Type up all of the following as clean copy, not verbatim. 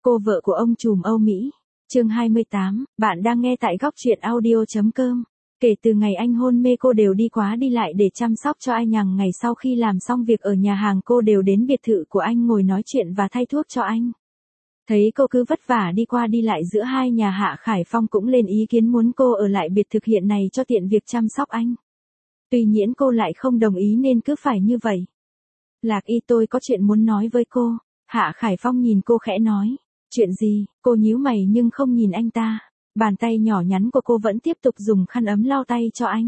Cô vợ của ông trùm Âu Mỹ. Chương 28, bạn đang nghe tại góc truyện audio.com. Kể từ ngày anh hôn mê cô đều đi qua đi lại để chăm sóc cho anh. Hàng ngày sau khi làm xong việc ở nhà hàng cô đều đến biệt thự của anh ngồi nói chuyện và thay thuốc cho anh. Thấy cô cứ vất vả đi qua đi lại giữa hai nhà, Hạ Khải Phong cũng lên ý kiến muốn cô ở lại biệt thực hiện này cho tiện việc chăm sóc anh. Tuy nhiên cô lại không đồng ý nên cứ phải như vậy. Lạc Y, tôi có chuyện muốn nói với cô. Hạ Khải Phong nhìn cô khẽ nói. Chuyện gì? Cô nhíu mày nhưng không nhìn anh ta. Bàn tay nhỏ nhắn của cô vẫn tiếp tục dùng khăn ấm lau tay cho anh.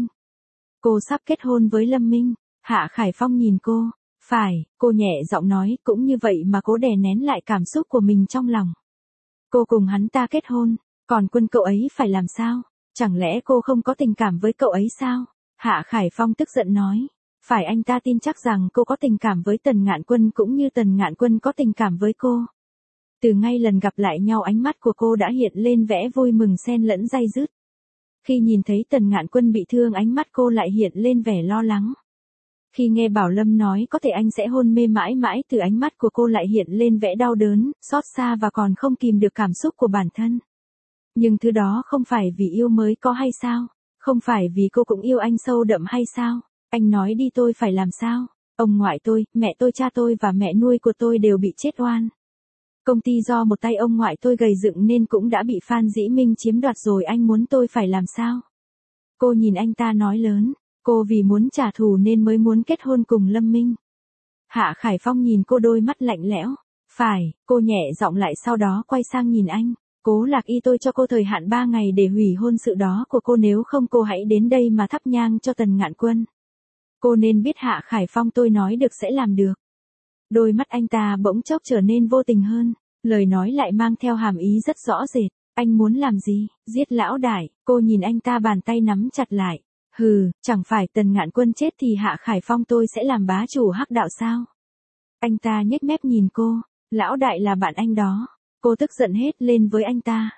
Cô sắp kết hôn với Lâm Minh. Hạ Khải Phong nhìn cô. Phải, cô nhẹ giọng nói, cũng như vậy mà cố đè nén lại cảm xúc của mình trong lòng. Cô cùng hắn ta kết hôn, còn Quân cậu ấy phải làm sao? Chẳng lẽ cô không có tình cảm với cậu ấy sao? Hạ Khải Phong tức giận nói. Phải, anh ta tin chắc rằng cô có tình cảm với Tần Ngạn Quân cũng như Tần Ngạn Quân có tình cảm với cô. Từ ngay lần gặp lại nhau ánh mắt của cô đã hiện lên vẻ vui mừng xen lẫn day dứt. Khi nhìn thấy Tần Ngạn Quân bị thương ánh mắt cô lại hiện lên vẻ lo lắng. Khi nghe Bảo Lâm nói có thể anh sẽ hôn mê mãi mãi, từ ánh mắt của cô lại hiện lên vẻ đau đớn, xót xa và còn không kìm được cảm xúc của bản thân. Nhưng thứ đó không phải vì yêu mới có hay sao? Không phải vì cô cũng yêu anh sâu đậm hay sao? Anh nói đi, tôi phải làm sao? Ông ngoại tôi, mẹ tôi, cha tôi và mẹ nuôi của tôi đều bị chết oan. Công ty do một tay ông ngoại tôi gầy dựng nên cũng đã bị Phan Dĩ Minh chiếm đoạt rồi, anh muốn tôi phải làm sao? Cô nhìn anh ta nói lớn, cô vì muốn trả thù nên mới muốn kết hôn cùng Lâm Minh. Hạ Khải Phong nhìn cô đôi mắt lạnh lẽo. Phải, cô nhẹ giọng lại sau đó quay sang nhìn anh. Cố Lạc Y, tôi cho cô thời hạn 3 ngày để hủy hôn sự đó của cô, nếu không cô hãy đến đây mà thắp nhang cho Tần Ngạn Quân. Cô nên biết Hạ Khải Phong, tôi nói được sẽ làm được. Đôi mắt anh ta bỗng chốc trở nên vô tình hơn, lời nói lại mang theo hàm ý rất rõ rệt. Anh muốn làm gì? Giết lão đại. Cô nhìn anh ta, bàn tay nắm chặt lại. Hừ, chẳng phải Tần Ngạn Quân chết thì Hạ Khải Phong tôi sẽ làm bá chủ Hắc Đạo sao? Anh ta nhếch mép nhìn cô. Lão đại là bạn anh đó. Cô tức giận hết lên với anh ta.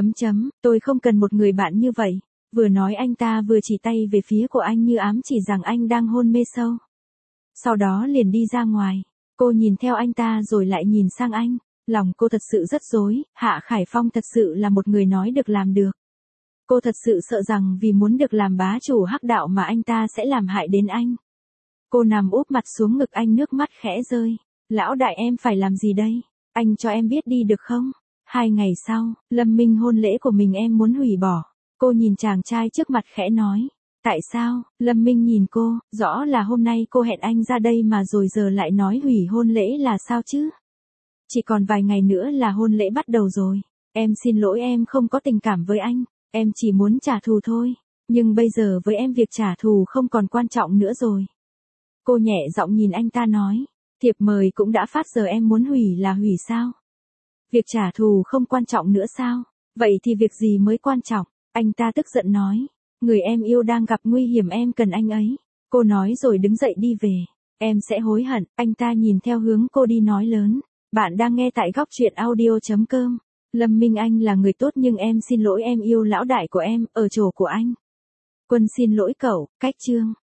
Tôi không cần một người bạn như vậy. Vừa nói anh ta vừa chỉ tay về phía của anh như ám chỉ rằng anh đang hôn mê sâu. Sau đó liền đi ra ngoài. Cô nhìn theo anh ta rồi lại nhìn sang anh. Lòng cô thật sự rất rối, Hạ Khải Phong thật sự là một người nói được làm được. Cô thật sự sợ rằng vì muốn được làm bá chủ Hắc Đạo mà anh ta sẽ làm hại đến anh. Cô nằm úp mặt xuống ngực anh, nước mắt khẽ rơi. Lão đại, em phải làm gì đây? Anh cho em biết đi được không? 2 ngày sau, Lâm Minh hôn lễ của mình em muốn hủy bỏ. Cô nhìn chàng trai trước mặt khẽ nói. Tại sao? Lâm Minh nhìn cô, rõ là hôm nay cô hẹn anh ra đây mà rồi giờ lại nói hủy hôn lễ là sao chứ? Chỉ còn vài ngày nữa là hôn lễ bắt đầu rồi. Em xin lỗi, em không có tình cảm với anh. Em chỉ muốn trả thù thôi. Nhưng bây giờ với em việc trả thù không còn quan trọng nữa rồi. Cô nhẹ giọng nhìn anh ta nói. Thiệp mời cũng đã phát, giờ em muốn hủy là hủy sao? Việc trả thù không quan trọng nữa sao? Vậy thì việc gì mới quan trọng? Anh ta tức giận nói. Người em yêu đang gặp nguy hiểm, em cần anh ấy. Cô nói rồi đứng dậy đi về. Em sẽ hối hận. Anh ta nhìn theo hướng cô đi nói lớn. Bạn đang nghe tại góc truyện audio.com. Lâm Minh, anh là người tốt nhưng em xin lỗi, em yêu lão đại của em, ở chỗ của anh. Quân xin lỗi cậu. Cách chương.